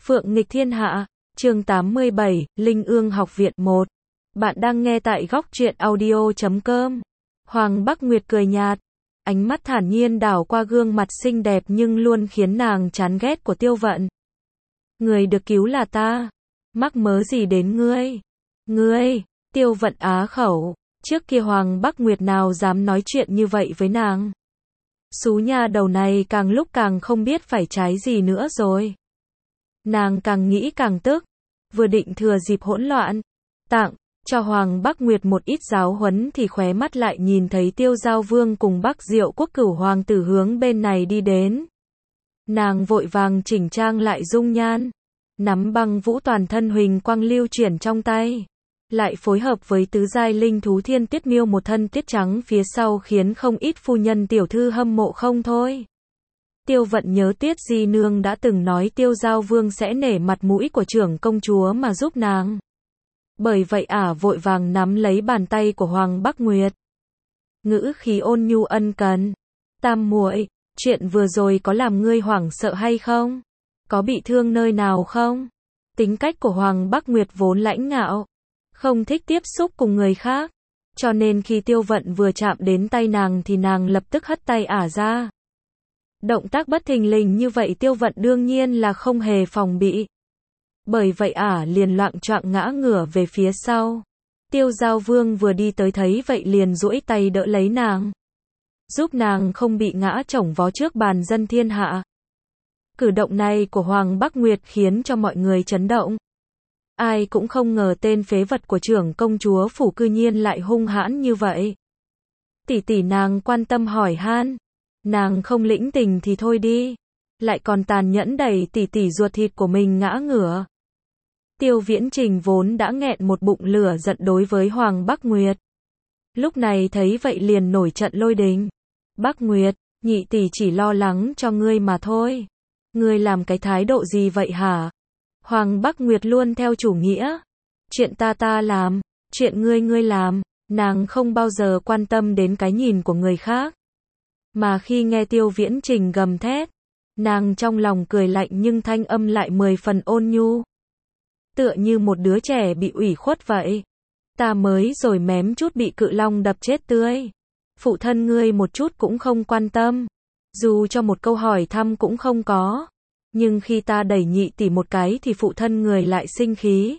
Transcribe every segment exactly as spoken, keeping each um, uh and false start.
Phượng nghịch thiên hạ, chương tám mươi bảy, Linh Ương học viện một. Bạn đang nghe tại góc truyện audio chấm com. Hoàng Bắc Nguyệt cười nhạt, ánh mắt thản nhiên đảo qua gương mặt xinh đẹp nhưng luôn khiến nàng chán ghét của Tiêu Vận. Người được cứu là ta, mắc mớ gì đến ngươi? Ngươi, Tiêu Vận á khẩu, trước kia Hoàng Bắc Nguyệt nào dám nói chuyện như vậy với nàng. Xú nha đầu này càng lúc càng không biết phải trái gì nữa rồi. Nàng càng nghĩ càng tức, vừa định thừa dịp hỗn loạn, tặng cho Hoàng Bắc Nguyệt một ít giáo huấn thì khóe mắt lại nhìn thấy Tiêu Giao Vương cùng Bắc Diệu Quốc cửu hoàng tử hướng bên này đi đến. Nàng vội vàng chỉnh trang lại dung nhan, nắm băng vũ toàn thân huỳnh quang lưu chuyển trong tay, lại phối hợp với tứ giai linh thú thiên tiết miêu một thân tiết trắng phía sau khiến không ít phu nhân tiểu thư hâm mộ không thôi. Tiêu Vận nhớ Tiết Di Nương đã từng nói Tiêu Giao Vương sẽ nể mặt mũi của trưởng công chúa mà giúp nàng. Bởi vậy ả vội vàng nắm lấy bàn tay của Hoàng Bắc Nguyệt. Ngữ khí ôn nhu ân cần. Tam muội, chuyện vừa rồi có làm ngươi hoảng sợ hay không? Có bị thương nơi nào không? Tính cách của Hoàng Bắc Nguyệt vốn lãnh ngạo, không thích tiếp xúc cùng người khác. Cho nên khi Tiêu Vận vừa chạm đến tay nàng thì nàng lập tức hất tay ả ra. Động tác bất thình lình như vậy Tiêu Vận đương nhiên là không hề phòng bị. Bởi vậy ả liền loạng choạng ngã ngửa về phía sau. Tiêu Giao Vương vừa đi tới thấy vậy liền duỗi tay đỡ lấy nàng, giúp nàng không bị ngã chổng vó trước bàn dân thiên hạ. Cử động này của Hoàng Bắc Nguyệt khiến cho mọi người chấn động. Ai cũng không ngờ tên phế vật của trưởng công chúa phủ cư nhiên lại hung hãn như vậy. Tỷ tỷ nàng quan tâm hỏi han. Nàng không lĩnh tình thì thôi đi, lại còn tàn nhẫn đẩy tỷ tỷ ruột thịt của mình ngã ngửa. Tiêu Viễn Trình vốn đã nghẹn một bụng lửa giận đối với Hoàng Bắc Nguyệt. Lúc này thấy vậy liền nổi trận lôi đình. Bắc Nguyệt, nhị tỷ chỉ lo lắng cho ngươi mà thôi. Ngươi làm cái thái độ gì vậy hả? Hoàng Bắc Nguyệt luôn theo chủ nghĩa. Chuyện ta ta làm, chuyện ngươi ngươi làm, nàng không bao giờ quan tâm đến cái nhìn của người khác. Mà khi nghe Tiêu Viễn Trình gầm thét, nàng trong lòng cười lạnh nhưng thanh âm lại mười phần ôn nhu. Tựa như một đứa trẻ bị ủy khuất vậy. Ta mới rồi mém chút bị cự long đập chết tươi. Phụ thân ngươi một chút cũng không quan tâm. Dù cho một câu hỏi thăm cũng không có. Nhưng khi ta đẩy nhị tỷ một cái thì phụ thân người lại sinh khí.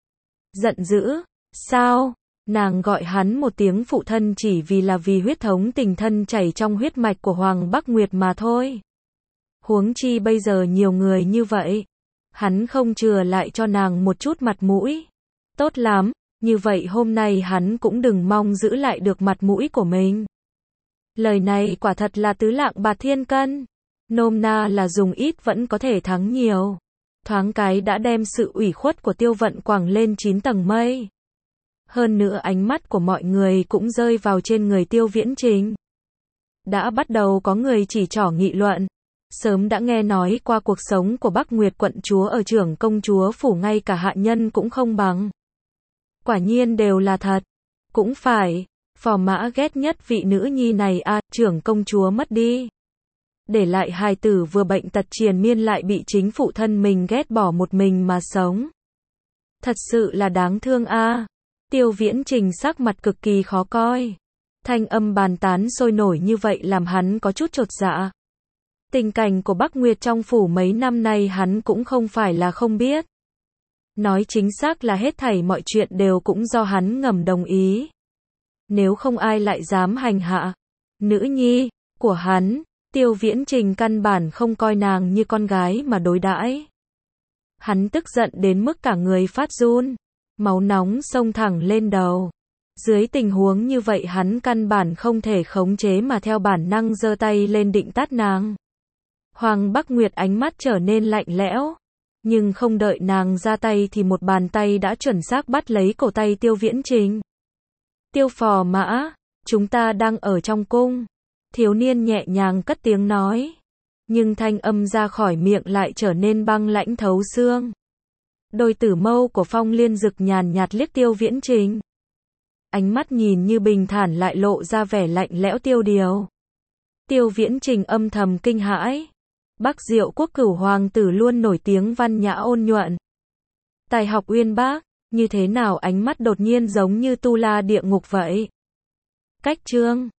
Giận dữ, sao? Nàng gọi hắn một tiếng phụ thân chỉ vì là vì huyết thống tình thân chảy trong huyết mạch của Hoàng Bắc Nguyệt mà thôi. Huống chi bây giờ nhiều người như vậy, hắn không chừa lại cho nàng một chút mặt mũi. Tốt lắm, như vậy hôm nay hắn cũng đừng mong giữ lại được mặt mũi của mình. Lời này quả thật là tứ lạng bạc thiên cân. Nôm na là dùng ít vẫn có thể thắng nhiều. Thoáng cái đã đem sự ủy khuất của Tiêu Vận quẳng lên chín tầng mây. Hơn nữa ánh mắt của mọi người cũng rơi vào trên người Tiêu Viễn Trình. Đã bắt đầu có người chỉ trỏ nghị luận. Sớm đã nghe nói qua cuộc sống của Bắc Nguyệt quận chúa ở trưởng công chúa phủ ngay cả hạ nhân cũng không bằng. Quả nhiên đều là thật. Cũng phải, phò mã ghét nhất vị nữ nhi này à, trưởng công chúa mất đi. Để lại hài tử vừa bệnh tật triền miên lại bị chính phụ thân mình ghét bỏ một mình mà sống. Thật sự là đáng thương a. À. Tiêu Viễn Trình sắc mặt cực kỳ khó coi. Thanh âm bàn tán sôi nổi như vậy làm hắn có chút chột dạ. Tình cảnh của Bắc Nguyệt trong phủ mấy năm nay hắn cũng không phải là không biết. Nói chính xác là hết thảy mọi chuyện đều cũng do hắn ngầm đồng ý. Nếu không ai lại dám hành hạ nữ nhi của hắn. Tiêu Viễn Trình căn bản không coi nàng như con gái mà đối đãi. Hắn tức giận đến mức cả người phát run. Máu nóng xông thẳng lên đầu. Dưới tình huống như vậy hắn căn bản không thể khống chế mà theo bản năng giơ tay lên định tát nàng. Hoàng Bắc Nguyệt ánh mắt trở nên lạnh lẽo. Nhưng không đợi nàng ra tay thì một bàn tay đã chuẩn xác bắt lấy cổ tay Tiêu Viễn Trình. Tiêu phò mã, chúng ta đang ở trong cung. Thiếu niên nhẹ nhàng cất tiếng nói. Nhưng thanh âm ra khỏi miệng lại trở nên băng lãnh thấu xương. Đôi tử mâu của Phong Liên Dực nhàn nhạt liếc Tiêu Viễn Trình. Ánh mắt nhìn như bình thản lại lộ ra vẻ lạnh lẽo tiêu điều. Tiêu Viễn Trình âm thầm kinh hãi. Bắc Diệu Quốc cửu hoàng tử luôn nổi tiếng văn nhã ôn nhuận. Tài học uyên bác, như thế nào ánh mắt đột nhiên giống như tu la địa ngục vậy? Cách chương